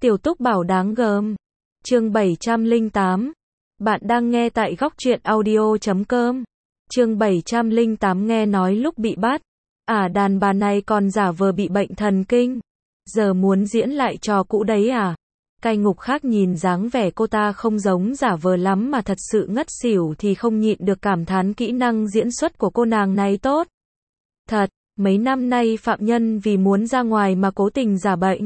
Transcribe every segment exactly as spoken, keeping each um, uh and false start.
Tiểu Túc Bảo đáng gờm. Chương bảy trăm lẻ tám. Bạn đang nghe tại góc truyện audio chấm com. Chương bảy trăm lẻ tám nghe nói lúc bị bắt, à đàn bà này còn giả vờ bị bệnh thần kinh. Giờ muốn diễn lại trò cũ đấy à? Cai ngục khác nhìn dáng vẻ cô ta không giống giả vờ lắm mà thật sự ngất xỉu thì không nhịn được cảm thán kỹ năng diễn xuất của cô nàng này tốt. Thật, mấy năm nay phạm nhân vì muốn ra ngoài mà cố tình giả bệnh.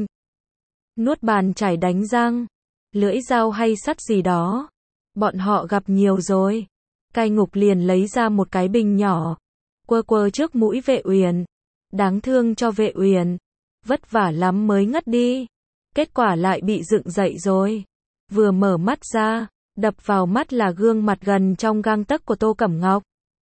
Nuốt bàn chải đánh răng, lưỡi dao hay sắt gì đó. Bọn họ gặp nhiều rồi. Cai ngục liền lấy ra một cái bình nhỏ, quơ quơ trước mũi Vệ Uyển. Đáng thương cho Vệ Uyển, vất vả lắm mới ngất đi. Kết quả lại bị dựng dậy rồi. Vừa mở mắt ra, đập vào mắt là gương mặt gần trong gang tấc của Tô Cẩm Ngọc.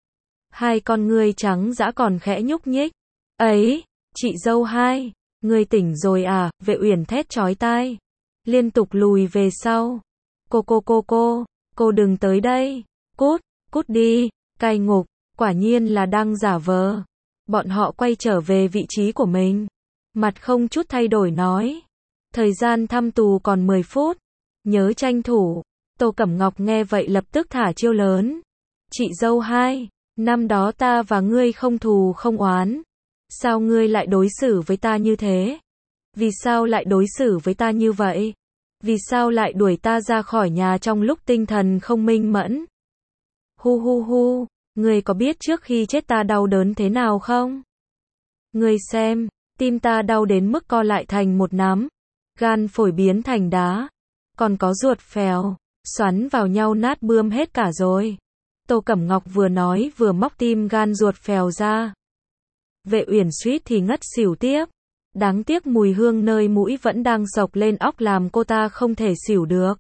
Hai con ngươi trắng dã còn khẽ nhúc nhích. Ấy, chị dâu hai, ngươi tỉnh rồi à? Vệ Uyển thét chói tai, liên tục lùi về sau. Cô cô cô cô, cô đừng tới đây, cút, cút đi. Cai ngục, quả nhiên là đang giả vờ. Bọn họ quay trở về vị trí của mình, mặt không chút thay đổi nói. Thời gian thăm tù còn mười phút, nhớ tranh thủ. Tô Cẩm Ngọc nghe vậy lập tức thả chiêu lớn. Chị dâu hai, năm đó ta và ngươi không thù không oán. Sao ngươi lại đối xử với ta như thế? Vì sao lại đối xử với ta như vậy? Vì sao lại đuổi ta ra khỏi nhà trong lúc tinh thần không minh mẫn? Hu hu hu, ngươi có biết trước khi chết ta đau đớn thế nào không? Ngươi xem, tim ta đau đến mức co lại thành một nắm, gan phổi biến thành đá, còn có ruột phèo, xoắn vào nhau nát bươm hết cả rồi. Tô Cẩm Ngọc vừa nói vừa móc tim gan ruột phèo ra. Vệ Uyển suýt thì ngất xỉu tiếp. Đáng tiếc mùi hương nơi mũi vẫn đang xộc lên óc làm cô ta không thể xỉu được.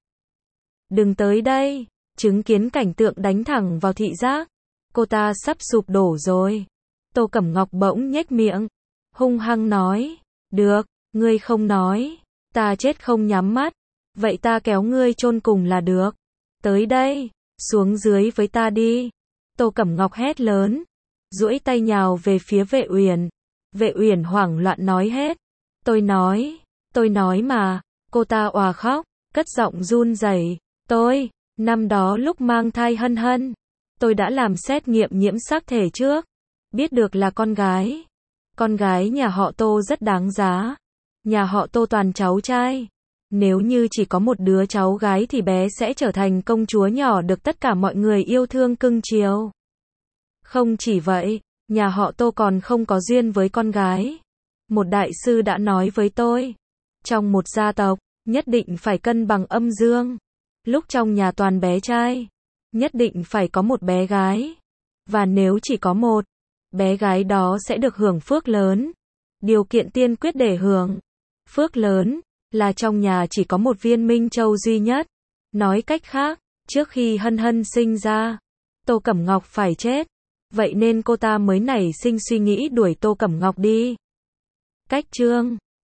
Đừng tới đây, chứng kiến cảnh tượng đánh thẳng vào thị giác. Cô ta sắp sụp đổ rồi. Tô Cẩm Ngọc bỗng nhếch miệng, hung hăng nói, được, ngươi không nói, ta chết không nhắm mắt, vậy ta kéo ngươi chôn cùng là được. Tới đây, xuống dưới với ta đi. Tô Cẩm Ngọc hét lớn, duỗi tay nhào về phía Vệ Uyển. Vệ Uyển hoảng loạn nói hết. Tôi nói, tôi nói mà. Cô ta òa khóc, cất giọng run rẩy. Tôi, năm đó lúc mang thai Hân Hân, tôi đã làm xét nghiệm nhiễm xác thể trước. Biết được là con gái. Con gái nhà họ Tô rất đáng giá. Nhà họ Tô toàn cháu trai. Nếu như chỉ có một đứa cháu gái thì bé sẽ trở thành công chúa nhỏ được tất cả mọi người yêu thương cưng chiều. Không chỉ vậy, nhà họ Tô còn không có duyên với con gái. Một đại sư đã nói với tôi, trong một gia tộc, nhất định phải cân bằng âm dương. Lúc trong nhà toàn bé trai, nhất định phải có một bé gái. Và nếu chỉ có một, bé gái đó sẽ được hưởng phước lớn. Điều kiện tiên quyết để hưởng phước lớn là trong nhà chỉ có một viên minh châu duy nhất. Nói cách khác, trước khi Hân Hân sinh ra, Tô Cẩm Ngọc phải chết. Vậy nên cô ta mới nảy sinh suy nghĩ đuổi Tô Cẩm Ngọc đi. Cách chương